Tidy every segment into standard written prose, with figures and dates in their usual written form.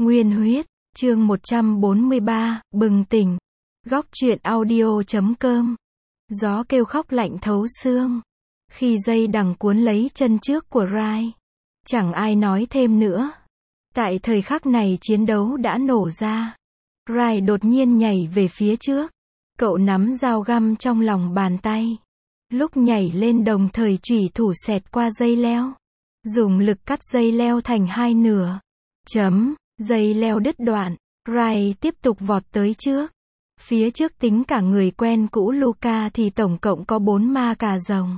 Nguyên huyết, chương 143, bừng tỉnh. Góc truyện audio.com. Gió kêu khóc lạnh thấu xương. Khi dây đằng cuốn lấy chân trước của Rai. Chẳng ai nói thêm nữa. Tại thời khắc này chiến đấu đã nổ ra. Rai đột nhiên nhảy về phía trước. Cậu nắm dao găm trong lòng bàn tay. Lúc nhảy lên đồng thời chủy thủ xẹt qua dây leo. Dùng lực cắt dây leo thành hai nửa. Dây leo đứt đoạn. Rai tiếp tục vọt tới trước. Phía trước tính cả người quen cũ Luca thì tổng cộng có 4 ma cà rồng.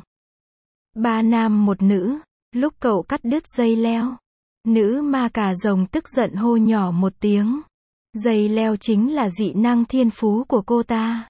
3 nam 1 nữ. Lúc cậu cắt đứt dây leo, nữ ma cà rồng tức giận hô nhỏ một tiếng. Dây leo chính là dị năng thiên phú của cô ta.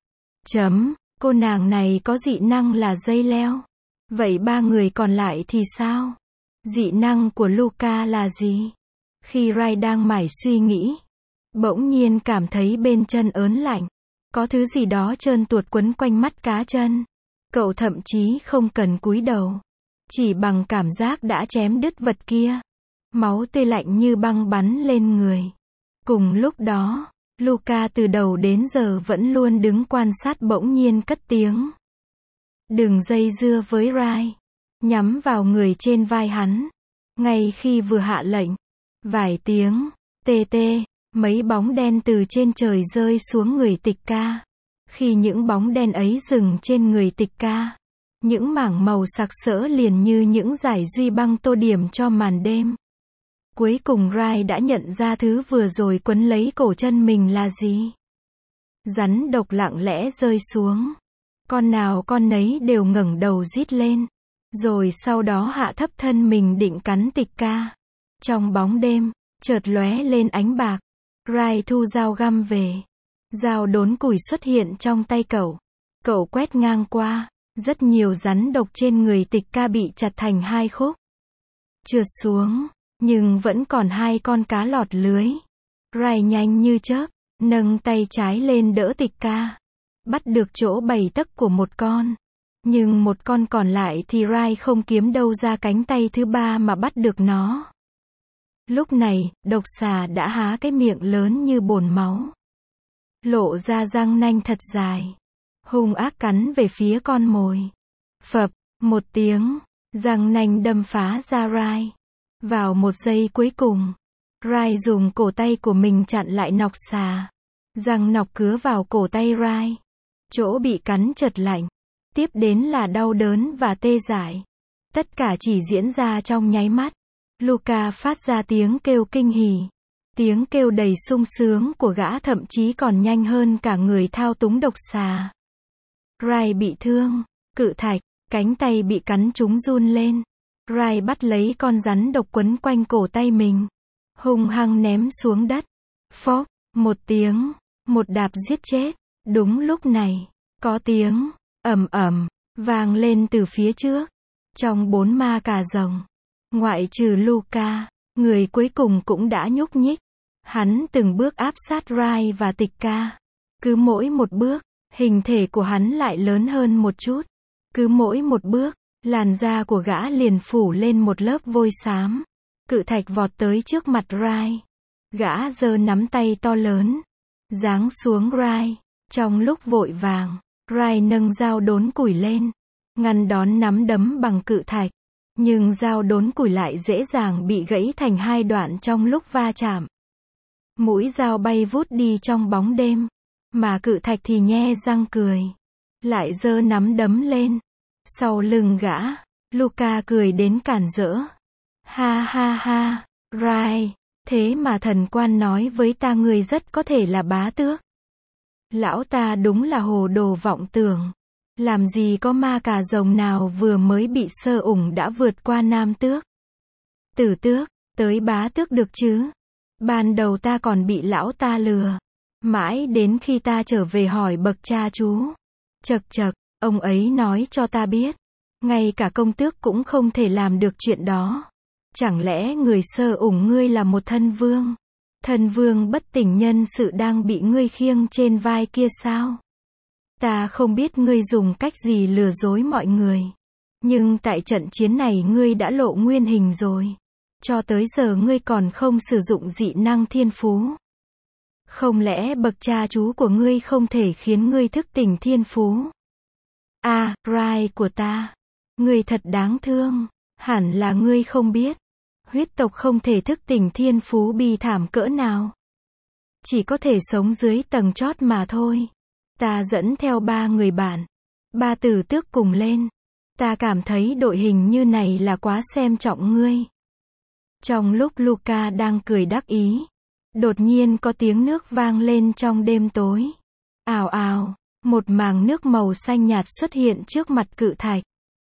Cô nàng này có dị năng là dây leo. Vậy 3 người còn lại thì sao? Dị năng của Luca là gì? Khi Rai đang mải suy nghĩ, bỗng nhiên cảm thấy bên chân ớn lạnh. Có thứ gì đó trơn tuột quấn quanh mắt cá chân. Cậu thậm chí không cần cúi đầu. Chỉ bằng cảm giác đã chém đứt vật kia. Máu tươi lạnh như băng bắn lên người. Cùng lúc đó, Luca từ đầu đến giờ vẫn luôn đứng quan sát bỗng nhiên cất tiếng. Đừng dây dưa với Rai. Nhắm vào người trên vai hắn. Ngay khi vừa hạ lệnh, vài tiếng, tê tê, mấy bóng đen từ trên trời rơi xuống người Tịch Ca. Khi những bóng đen ấy dừng trên người Tịch Ca, những mảng màu sặc sỡ liền như những dải duy băng tô điểm cho màn đêm. Cuối cùng Rai đã nhận ra thứ vừa rồi quấn lấy cổ chân mình là gì. Rắn độc lặng lẽ rơi xuống. Con nào con nấy đều ngẩng đầu rít lên. Rồi sau đó hạ thấp thân mình định cắn Tịch Ca. Trong bóng đêm, chợt lóe lên ánh bạc. Rai thu dao găm về. Dao đốn củi xuất hiện trong tay cậu. Cậu quét ngang qua. Rất nhiều rắn độc trên người Tịch Ca bị chặt thành 2 khúc. Trượt xuống. Nhưng vẫn còn 2 con cá lọt lưới. Rai nhanh như chớp. Nâng tay trái lên đỡ Tịch Ca. Bắt được chỗ 7 tấc của một con. Nhưng một con còn lại thì Rai không kiếm đâu ra cánh tay thứ 3 mà bắt được nó. Lúc này, độc xà đã há cái miệng lớn như bồn máu. Lộ ra răng nanh thật dài. Hung ác cắn về phía con mồi. Phập, một tiếng, răng nanh đâm phá ra Rai. Vào một giây cuối cùng, Rai dùng cổ tay của mình chặn lại nọc xà. Răng nọc cứa vào cổ tay Rai. Chỗ bị cắn chợt lạnh. Tiếp đến là đau đớn và tê dại. Tất cả chỉ diễn ra trong nháy mắt. Luca phát ra tiếng kêu kinh hỉ. Tiếng kêu đầy sung sướng của gã thậm chí còn nhanh hơn cả người thao túng độc xà. Rai bị thương, cự thạch, cánh tay bị cắn trúng run lên. Rai bắt lấy con rắn độc quấn quanh cổ tay mình. Hung hăng ném xuống đất. Phốc, một tiếng, một đạp giết chết. Đúng lúc này, có tiếng ầm ầm vang lên từ phía trước. Trong 4 ma cà rồng, ngoại trừ Luca, người cuối cùng cũng đã nhúc nhích. Hắn từng bước áp sát Rai và Tịch Ca. Cứ mỗi một bước, hình thể của hắn lại lớn hơn một chút. Cứ mỗi một bước, làn da của gã liền phủ lên một lớp vôi xám. Cự thạch vọt tới trước mặt Rai. Gã giơ nắm tay to lớn, giáng xuống Rai. Trong lúc vội vàng, Rai nâng dao đốn củi lên, ngăn đón nắm đấm bằng cự thạch. Nhưng dao đốn củi lại dễ dàng bị gãy thành 2 đoạn trong lúc va chạm. Mũi dao bay vút đi trong bóng đêm. Mà cự thạch thì nhe răng cười. Lại giơ nắm đấm lên. Sau lưng gã, Luca cười đến cản rỡ. Ha ha ha, Rai, thế mà thần quan nói với ta ngươi rất có thể là bá tước. Lão ta đúng là hồ đồ vọng tưởng. Làm gì có ma cà rồng nào vừa mới bị sơ ủng đã vượt qua nam tước. Tử tước, tới bá tước được chứ. Ban đầu ta còn bị lão ta lừa. Mãi đến khi ta trở về hỏi bậc cha chú. Chậc chậc, ông ấy nói cho ta biết. Ngay cả công tước cũng không thể làm được chuyện đó. Chẳng lẽ người sơ ủng ngươi là một thân vương? Thân vương bất tỉnh nhân sự đang bị ngươi khiêng trên vai kia sao? Ta không biết ngươi dùng cách gì lừa dối mọi người. Nhưng tại trận chiến này ngươi đã lộ nguyên hình rồi. Cho tới giờ ngươi còn không sử dụng dị năng thiên phú. Không lẽ bậc cha chú của ngươi không thể khiến ngươi thức tỉnh thiên phú? À, Rai của ta. Ngươi thật đáng thương. Hẳn là ngươi không biết. Huyết tộc không thể thức tỉnh thiên phú bi thảm cỡ nào. Chỉ có thể sống dưới tầng chót mà thôi. Ta dẫn theo 3 người bạn. 3 tử tước cùng lên. Ta cảm thấy đội hình như này là quá xem trọng ngươi. Trong lúc Luca đang cười đắc ý, đột nhiên có tiếng nước vang lên trong đêm tối. Ào ào, một màng nước màu xanh nhạt xuất hiện trước mặt cự thạch.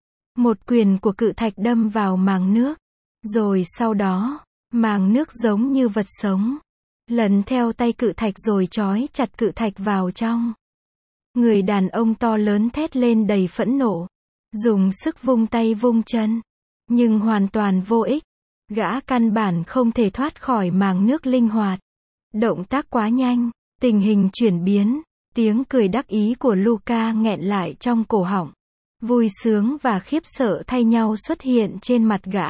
Một quyền của cự thạch đâm vào màng nước. Rồi sau đó, màng nước giống như vật sống. Lần theo tay cự thạch rồi trói chặt cự thạch vào trong. Người đàn ông to lớn thét lên đầy phẫn nộ. Dùng sức vung tay vung chân. Nhưng hoàn toàn vô ích. Gã căn bản không thể thoát khỏi màng nước linh hoạt. Động tác quá nhanh, tình hình chuyển biến, tiếng cười đắc ý của Luca nghẹn lại trong cổ họng. Vui sướng và khiếp sợ thay nhau xuất hiện trên mặt gã.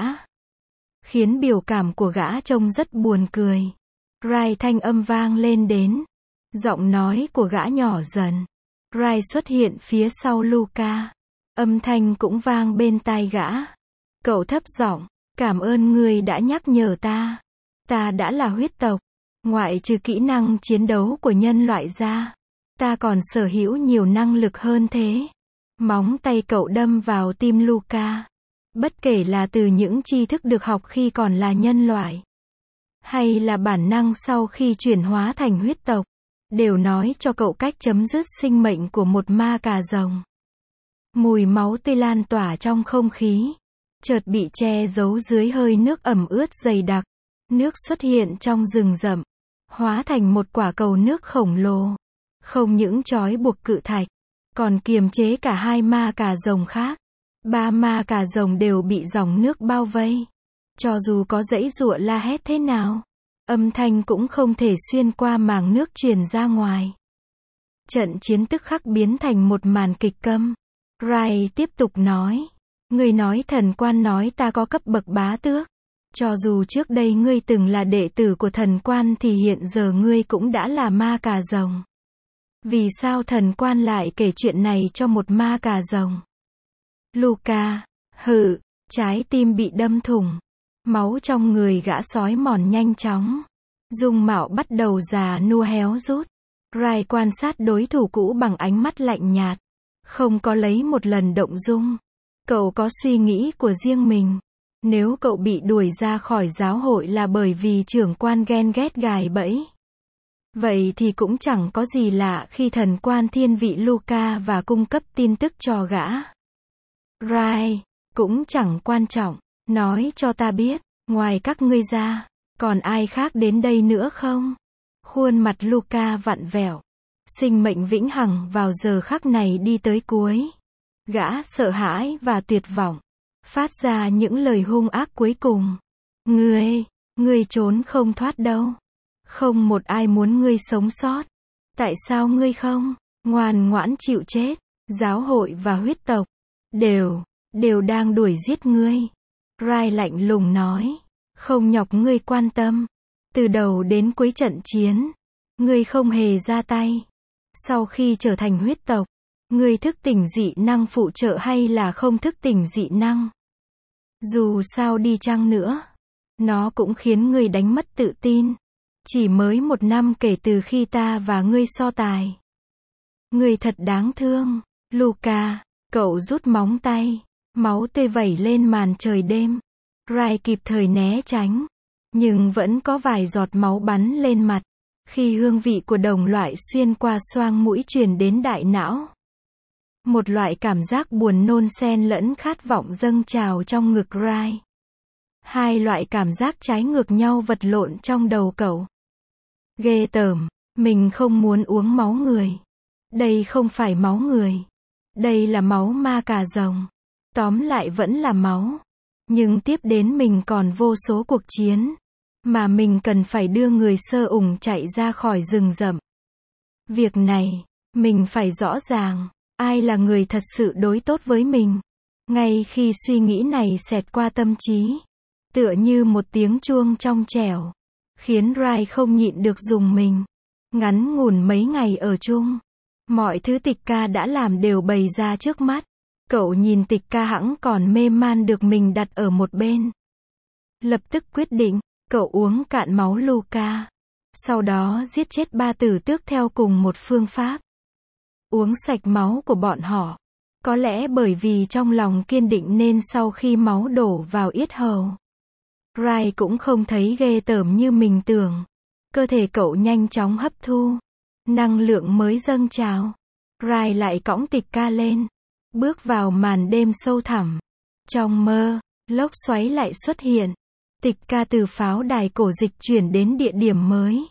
Khiến biểu cảm của gã trông rất buồn cười. Rai thanh âm vang lên đến. Giọng nói của gã nhỏ dần. Rai xuất hiện phía sau Luca. Âm thanh cũng vang bên tai gã. Cậu thấp giọng. Cảm ơn ngươi đã nhắc nhở ta. Ta đã là huyết tộc. Ngoại trừ kỹ năng chiến đấu của nhân loại ra, ta còn sở hữu nhiều năng lực hơn thế. Móng tay cậu đâm vào tim Luca. Bất kể là từ những tri thức được học khi còn là nhân loại, hay là bản năng sau khi chuyển hóa thành huyết tộc, đều nói cho cậu cách chấm dứt sinh mệnh của một ma cà rồng. Mùi máu tươi lan tỏa trong không khí. Chợt bị che giấu dưới hơi nước ẩm ướt dày đặc. Nước xuất hiện trong rừng rậm. Hóa thành một quả cầu nước khổng lồ. Không những trói buộc cự thạch, còn kiềm chế cả 2 ma cà rồng khác. 3 ma cà rồng đều bị dòng nước bao vây. Cho dù có giãy giụa la hét thế nào, âm thanh cũng không thể xuyên qua màng nước truyền ra ngoài. Trận chiến tức khắc biến thành một màn kịch câm. Rai tiếp tục nói. Ngươi nói thần quan nói ta có cấp bậc bá tước. Cho dù trước đây ngươi từng là đệ tử của thần quan thì hiện giờ ngươi cũng đã là ma cà rồng. Vì sao thần quan lại kể chuyện này cho một ma cà rồng? Luca, hự, trái tim bị đâm thủng. Máu trong người gã sói mòn nhanh chóng. Dung mạo bắt đầu già nua héo rút. Rai quan sát đối thủ cũ bằng ánh mắt lạnh nhạt. Không có lấy một lần động dung. Cậu có suy nghĩ của riêng mình. Nếu cậu bị đuổi ra khỏi giáo hội là bởi vì trưởng quan ghen ghét gài bẫy, vậy thì cũng chẳng có gì lạ khi thần quan thiên vị Luca và cung cấp tin tức cho gã. Rai, cũng chẳng quan trọng. Nói cho ta biết, ngoài các ngươi ra, còn ai khác đến đây nữa không? Khuôn mặt Luca vặn vẹo. Sinh mệnh vĩnh hằng vào giờ khắc này đi tới cuối. Gã sợ hãi và tuyệt vọng. Phát ra những lời hung ác cuối cùng. Ngươi trốn không thoát đâu. Không một ai muốn ngươi sống sót. Tại sao ngươi không ngoan ngoãn chịu chết? Giáo hội và huyết tộc đều đang đuổi giết ngươi. Rai lạnh lùng nói. Không nhọc ngươi quan tâm. Từ đầu đến cuối trận chiến, ngươi không hề ra tay. Sau khi trở thành huyết tộc, ngươi thức tỉnh dị năng phụ trợ hay là không thức tỉnh dị năng? Dù sao đi chăng nữa, nó cũng khiến ngươi đánh mất tự tin. Chỉ mới 1 năm kể từ khi ta và ngươi so tài. Ngươi thật đáng thương, Luca. Cậu rút móng tay. Máu tươi vẩy lên màn trời đêm. Rai kịp thời né tránh. Nhưng vẫn có vài giọt máu bắn lên mặt. Khi hương vị của đồng loại xuyên qua xoang mũi truyền đến đại não. Một loại cảm giác buồn nôn xen lẫn khát vọng dâng trào trong ngực Rai. 2 loại cảm giác trái ngược nhau vật lộn trong đầu cậu. Ghê tởm, mình không muốn uống máu người. Đây không phải máu người. Đây là máu ma cà rồng. Tóm lại vẫn là máu. Nhưng tiếp đến mình còn vô số cuộc chiến. Mà mình cần phải đưa người sơ ủng chạy ra khỏi rừng rậm. Việc này, mình phải rõ ràng. Ai là người thật sự đối tốt với mình? Ngay khi suy nghĩ này xẹt qua tâm trí, tựa như một tiếng chuông trong trẻo, khiến Rai không nhịn được rùng mình. Ngắn ngủn mấy ngày ở chung, mọi thứ Tịch Ca đã làm đều bày ra trước mắt. Cậu nhìn Tịch Ca hẵng còn mê man được mình đặt ở một bên. Lập tức quyết định, cậu uống cạn máu Luca. Sau đó giết chết 3 tử tước theo cùng một phương pháp. Uống sạch máu của bọn họ. Có lẽ bởi vì trong lòng kiên định nên sau khi máu đổ vào yết hầu, Rai cũng không thấy ghê tởm như mình tưởng. Cơ thể cậu nhanh chóng hấp thu. Năng lượng mới dâng trào. Rai lại cõng Tịch Ca lên. Bước vào màn đêm sâu thẳm. Trong mơ, lốc xoáy lại xuất hiện. Tịch Ca từ pháo đài cổ dịch chuyển đến địa điểm mới.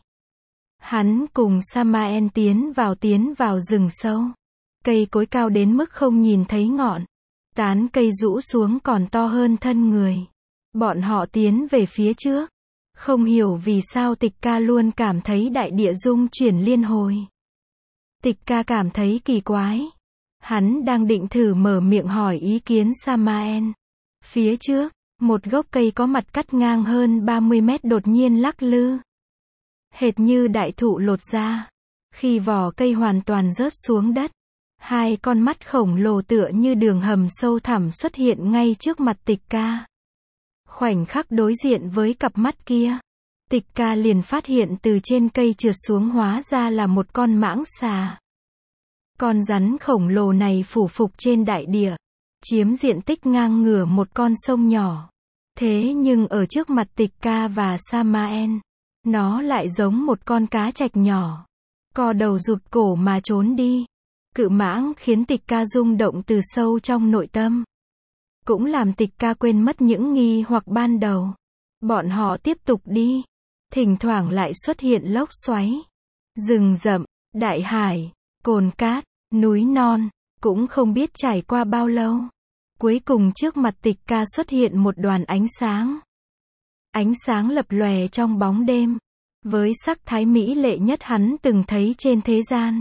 Hắn cùng Samael tiến vào rừng sâu. Cây cối cao đến mức không nhìn thấy ngọn. Tán cây rũ xuống còn to hơn thân người. Bọn họ tiến về phía trước. Không hiểu vì sao Tịch Ca luôn cảm thấy đại địa rung chuyển liên hồi. Tịch Ca cảm thấy kỳ quái. Hắn đang định thử mở miệng hỏi ý kiến Samael. Phía trước, một gốc cây có mặt cắt ngang hơn 30 mét đột nhiên lắc lư. Hệt như đại thụ lột ra. Khi vỏ cây hoàn toàn rớt xuống đất, 2 con mắt khổng lồ tựa như đường hầm sâu thẳm xuất hiện ngay trước mặt Tịch Ca. Khoảnh khắc đối diện với cặp mắt kia, Tịch Ca liền phát hiện từ trên cây trượt xuống hóa ra là một con mãng xà. Con rắn khổng lồ này phủ phục trên đại địa, chiếm diện tích ngang ngửa một con sông nhỏ. Thế nhưng ở trước mặt Tịch Ca và Samael, nó lại giống một con cá trạch nhỏ. Co đầu rụt cổ mà trốn đi. Cự mãng khiến Tịch Ca rung động từ sâu trong nội tâm. Cũng làm Tịch Ca quên mất những nghi hoặc ban đầu. Bọn họ tiếp tục đi. Thỉnh thoảng lại xuất hiện lốc xoáy. Rừng rậm, đại hải, cồn cát, núi non. Cũng không biết trải qua bao lâu. Cuối cùng trước mặt Tịch Ca xuất hiện một đoàn ánh sáng. Ánh sáng lập lòe trong bóng đêm. Với sắc thái mỹ lệ nhất hắn từng thấy trên thế gian.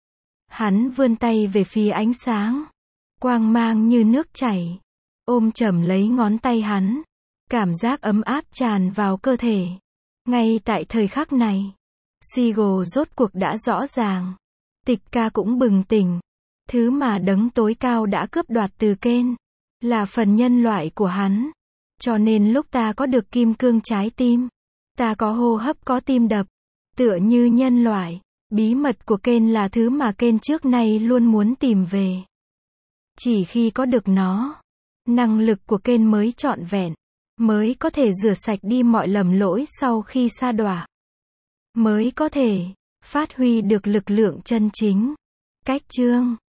Hắn vươn tay về phía ánh sáng. Quang mang như nước chảy. Ôm chầm lấy ngón tay hắn. Cảm giác ấm áp tràn vào cơ thể. Ngay tại thời khắc này, Seagull rốt cuộc đã rõ ràng. Tịch Ca cũng bừng tỉnh. Thứ mà đấng tối cao đã cướp đoạt từ Ken là phần nhân loại của hắn. Cho nên lúc ta có được kim cương trái tim, ta có hô hấp có tim đập, tựa như nhân loại. Bí mật của Ken là thứ mà Ken trước nay luôn muốn tìm về. Chỉ khi có được nó, năng lực của Ken mới trọn vẹn, mới có thể rửa sạch đi mọi lầm lỗi sau khi sa đọa, mới có thể phát huy được lực lượng chân chính. Cách chương